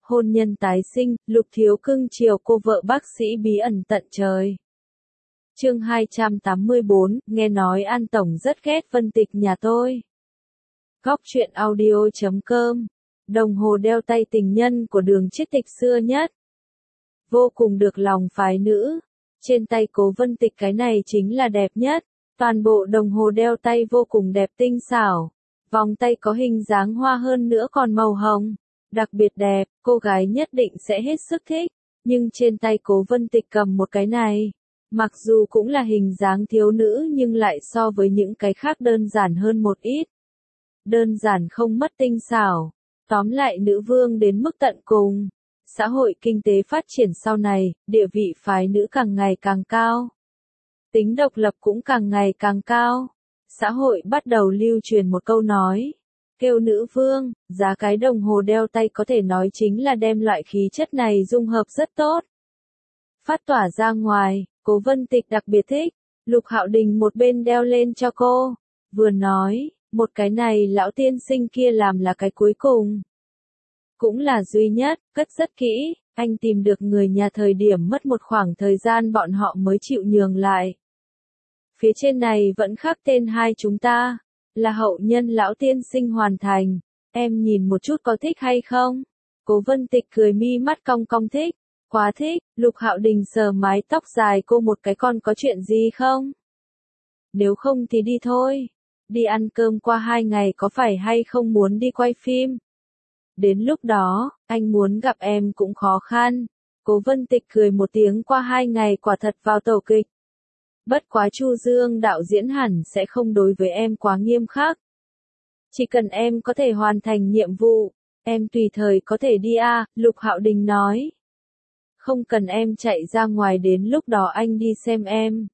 hôn nhân tái sinh, Lục Thiếu cưng chiều cô vợ bác sĩ bí ẩn tận trời. Chương 284, nghe nói An Tổng rất ghét Vân Tịch nhà tôi. Góc truyện audio.com. Đồng hồ đeo tay tình nhân của Đường Chiết Tịch xưa nhất. Vô cùng được lòng phái nữ. Trên tay Cố Vân Tịch cái này chính là đẹp nhất. Toàn bộ đồng hồ đeo tay vô cùng đẹp tinh xảo. Vòng tay có hình dáng hoa hơn nữa còn màu hồng. Đặc biệt đẹp, cô gái nhất định sẽ hết sức thích. Nhưng trên tay Cố Vân Tịch cầm một cái này. Mặc dù cũng là hình dáng thiếu nữ nhưng lại so với những cái khác đơn giản hơn một ít. Đơn giản không mất tinh xảo. Tóm lại nữ vương đến mức tận cùng. Xã hội kinh tế phát triển sau này, địa vị phái nữ càng ngày càng cao. Tính độc lập cũng càng ngày càng cao. Xã hội bắt đầu lưu truyền một câu nói. Kêu nữ vương, giá cái đồng hồ đeo tay có thể nói chính là đem loại khí chất này dung hợp rất tốt. Phát tỏa ra ngoài, Cố Vân Tịch đặc biệt thích. Lục Hạo Đình một bên đeo lên cho cô. Vừa nói, một cái này lão tiên sinh kia làm là cái cuối cùng. Cũng là duy nhất, cất rất kỹ, anh tìm được người nhà thời điểm mất một khoảng thời gian bọn họ mới chịu nhường lại. Phía trên này vẫn khắc tên hai chúng ta, là hậu nhân lão tiên sinh hoàn thành, em nhìn một chút có thích hay không? Cố Vân Tịch cười mi mắt cong cong thích, quá thích, Lục Hạo Đình sờ mái tóc dài cô một cái con có chuyện gì không? Nếu không thì đi thôi, đi ăn cơm qua 2 ngày có phải hay không muốn đi quay phim? Đến lúc đó, anh muốn gặp em cũng khó khăn. Cố Vân Tịch cười một tiếng qua 2 ngày quả thật vào tổ kịch. Bất quá Chu Dương đạo diễn hẳn sẽ không đối với em quá nghiêm khắc. Chỉ cần em có thể hoàn thành nhiệm vụ, em tùy thời có thể đi à, Lục Hạo Đình nói. Không cần em chạy ra ngoài đến lúc đó anh đi xem em.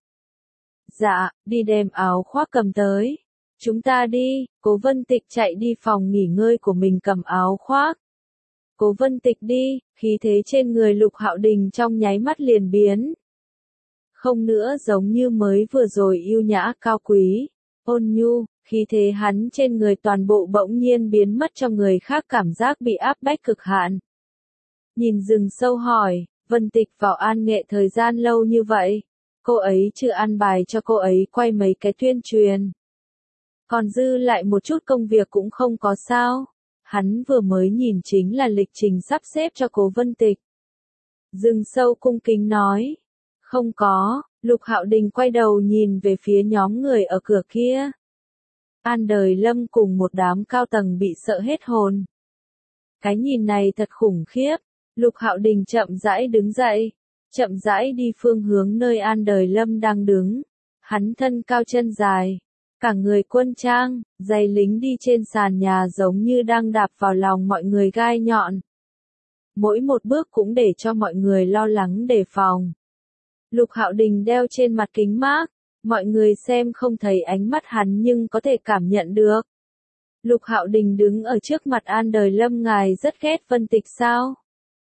Dạ, đi đem áo khoác cầm tới. Chúng ta đi, Cố Vân Tịch chạy đi phòng nghỉ ngơi của mình cầm áo khoác. Cố Vân Tịch đi, khí thế trên người Lục Hạo Đình trong nháy mắt liền biến. Không nữa giống như mới vừa rồi yêu nhã cao quý, ôn nhu, khí thế hắn trên người toàn bộ bỗng nhiên biến mất cho người khác cảm giác bị áp bách cực hạn. Nhìn rừng sâu hỏi, Vân Tịch vào An Nghệ thời gian lâu như vậy, cô ấy chưa an bài cho cô ấy quay mấy cái tuyên truyền. Còn dư lại một chút công việc cũng không có sao. Hắn vừa mới nhìn chính là lịch trình sắp xếp cho Cố Vân Tịch. Rừng sâu cung kính nói. Không có, Lục Hạo Đình quay đầu nhìn về phía nhóm người ở cửa kia. An Đời Lâm cùng một đám cao tầng bị sợ hết hồn. Cái nhìn này thật khủng khiếp. Lục Hạo Đình chậm rãi đứng dậy. Chậm rãi đi phương hướng nơi An Đời Lâm đang đứng. Hắn thân cao chân dài. Cả người quân trang, giày lính đi trên sàn nhà giống như đang đạp vào lòng mọi người gai nhọn. Mỗi một bước cũng để cho mọi người lo lắng đề phòng. Lục Hạo Đình đeo trên mặt kính mát, mọi người xem không thấy ánh mắt hắn nhưng có thể cảm nhận được. Lục Hạo Đình đứng ở trước mặt An Đời Lâm, ngài rất ghét Vân Tịch sao?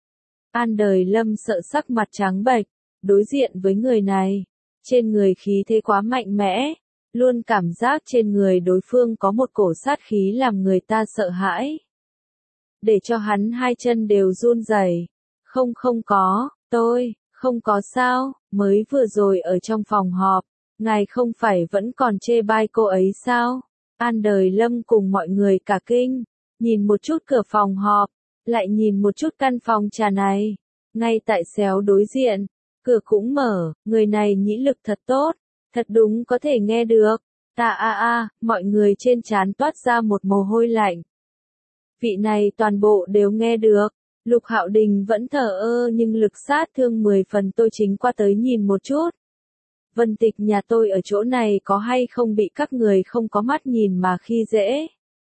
An Đời Lâm sợ sắc mặt trắng bệch, đối diện với người này, trên người khí thế quá mạnh mẽ. Luôn cảm giác trên người đối phương có một cổ sát khí làm người ta sợ hãi. Để cho hắn hai chân đều run rẩy. Không tôi, không có sao, mới vừa rồi ở trong phòng họp, ngài không phải vẫn còn chê bai cô ấy sao? An Đời Lâm cùng mọi người cả kinh, nhìn một chút cửa phòng họp, lại nhìn một chút căn phòng trà này. Ngay tại xéo đối diện, cửa cũng mở, người này nhĩ lực thật tốt. Thật đúng có thể nghe được. Mọi người trên trán toát ra một mồ hôi lạnh. Vị này toàn bộ đều nghe được. Lục Hạo Đình vẫn thờ ơ nhưng lực sát thương 10 phần, tôi chính qua tới nhìn một chút. Vân Tịch nhà tôi ở chỗ này có hay không bị các người không có mắt nhìn mà khi dễ.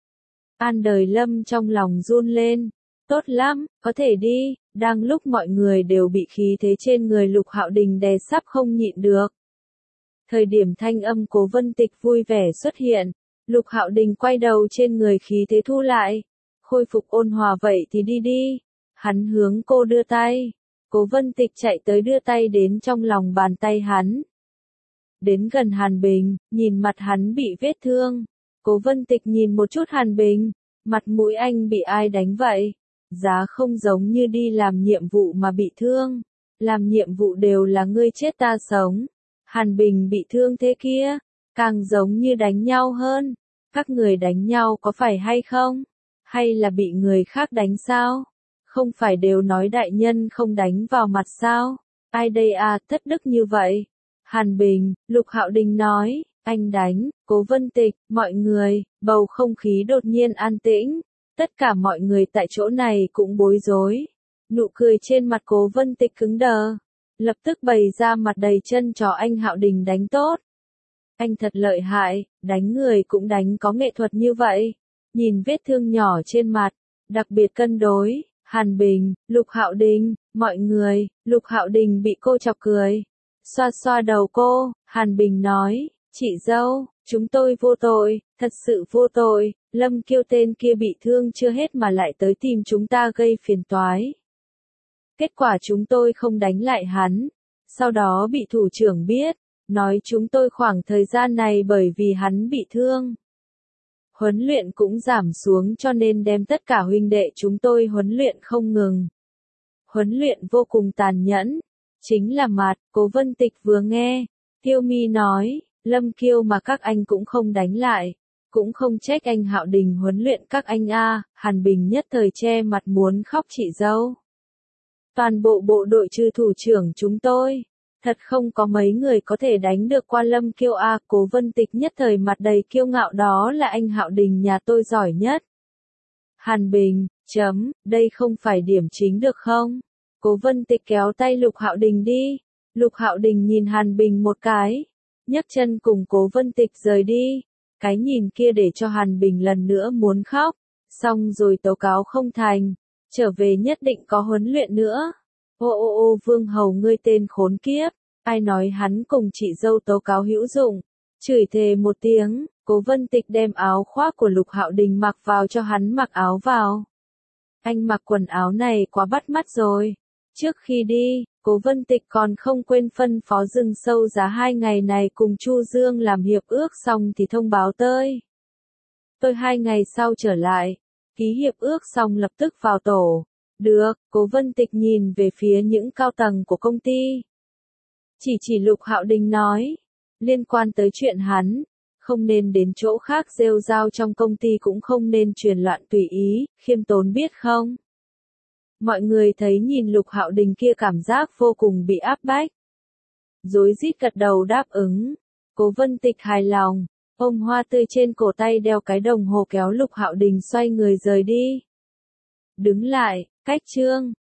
An Đời Lâm trong lòng run lên. Tốt lắm, có thể đi. Đang lúc mọi người đều bị khí thế trên người Lục Hạo Đình đè sắp không nhịn được. Thời điểm thanh âm Cố Vân Tịch vui vẻ xuất hiện, Lục Hạo Đình quay đầu trên người khí thế thu lại. Khôi phục ôn hòa vậy thì đi đi. Hắn hướng cô đưa tay. Cố Vân Tịch chạy tới đưa tay đến trong lòng bàn tay hắn. Đến gần Hàn Bình, nhìn mặt hắn bị vết thương. Cố Vân Tịch nhìn một chút Hàn Bình. Mặt mũi anh bị ai đánh vậy? Giá không giống như đi làm nhiệm vụ mà bị thương. Làm nhiệm vụ đều là ngươi chết ta sống. Hàn Bình bị thương thế kia, càng giống như đánh nhau hơn. Các người đánh nhau có phải hay không? Hay là bị người khác đánh sao? Không phải đều nói đại nhân không đánh vào mặt sao? Ai đây à, thất đức như vậy? Hàn Bình, Lục Hạo Đình nói, anh đánh, Cố Vân Tịch, mọi người, bầu không khí đột nhiên an tĩnh. Tất cả mọi người tại chỗ này cũng bối rối. Nụ cười trên mặt Cố Vân Tịch cứng đờ. Lập tức bày ra mặt đầy chân chó anh Hạo Đình đánh tốt. Anh thật lợi hại, đánh người cũng đánh có nghệ thuật như vậy. Nhìn vết thương nhỏ trên mặt, đặc biệt cân đối. Hàn Bình, Lục Hạo Đình, mọi người, Lục Hạo Đình bị cô chọc cười. Xoa xoa đầu cô, Hàn Bình nói, chị dâu, chúng tôi vô tội, thật sự vô tội, Lâm Kiêu tên kia bị thương chưa hết mà lại tới tìm chúng ta gây phiền toái. Kết quả chúng tôi không đánh lại hắn, sau đó bị thủ trưởng biết, nói chúng tôi khoảng thời gian này bởi vì hắn bị thương. Huấn luyện cũng giảm xuống cho nên đem tất cả huynh đệ chúng tôi huấn luyện không ngừng. Huấn luyện vô cùng tàn nhẫn, chính là mặt, Cố Vân Tịch vừa nghe, Kiêu Mi nói, Lâm Kiêu mà các anh cũng không đánh lại, cũng không trách anh Hạo Đình huấn luyện các anh a. Hàn Bình nhất thời che mặt muốn khóc chị dâu. Toàn bộ bộ đội trừ thủ trưởng chúng tôi, thật không có mấy người có thể đánh được qua Lâm Kiêu a. Cố Vân Tịch nhất thời mặt đầy kiêu ngạo, đó là anh Hạo Đình nhà tôi giỏi nhất. Hàn Bình, đây không phải điểm chính được không? Cố Vân Tịch kéo tay Lục Hạo Đình đi. Lục Hạo Đình nhìn Hàn Bình một cái, nhấc chân cùng Cố Vân Tịch rời đi. Cái nhìn kia để cho Hàn Bình lần nữa muốn khóc, xong rồi tố cáo không thành, trở về nhất định có huấn luyện nữa. Ô Vương Hầu ngươi tên khốn kiếp, ai nói hắn cùng chị dâu tố cáo hữu dụng, chửi thề một tiếng. Cố Vân Tịch đem áo khoác của Lục Hạo Đình mặc vào cho hắn mặc áo vào. Anh mặc quần áo này quá bắt mắt rồi. Trước khi đi, Cố Vân Tịch còn không quên phân phó Rừng Sâu Giá 2 ngày này cùng Chu Dương làm hiệp ước xong thì thông báo tôi 2 ngày sau trở lại, ký hiệp ước xong lập tức vào tổ. Được, Cố Vân Tịch nhìn về phía những cao tầng của công ty. Chỉ Lục Hạo Đình nói, liên quan tới chuyện hắn, không nên đến chỗ khác rêu rao trong công ty cũng không nên truyền loạn tùy ý, khiêm tốn biết không? Mọi người thấy nhìn Lục Hạo Đình kia cảm giác vô cùng bị áp bách. Rối rít gật đầu đáp ứng. Cố Vân Tịch hài lòng, ôm hoa tươi trên cổ tay đeo cái đồng hồ kéo Lục Hạo Đình xoay người rời đi. Đứng lại, cách chương.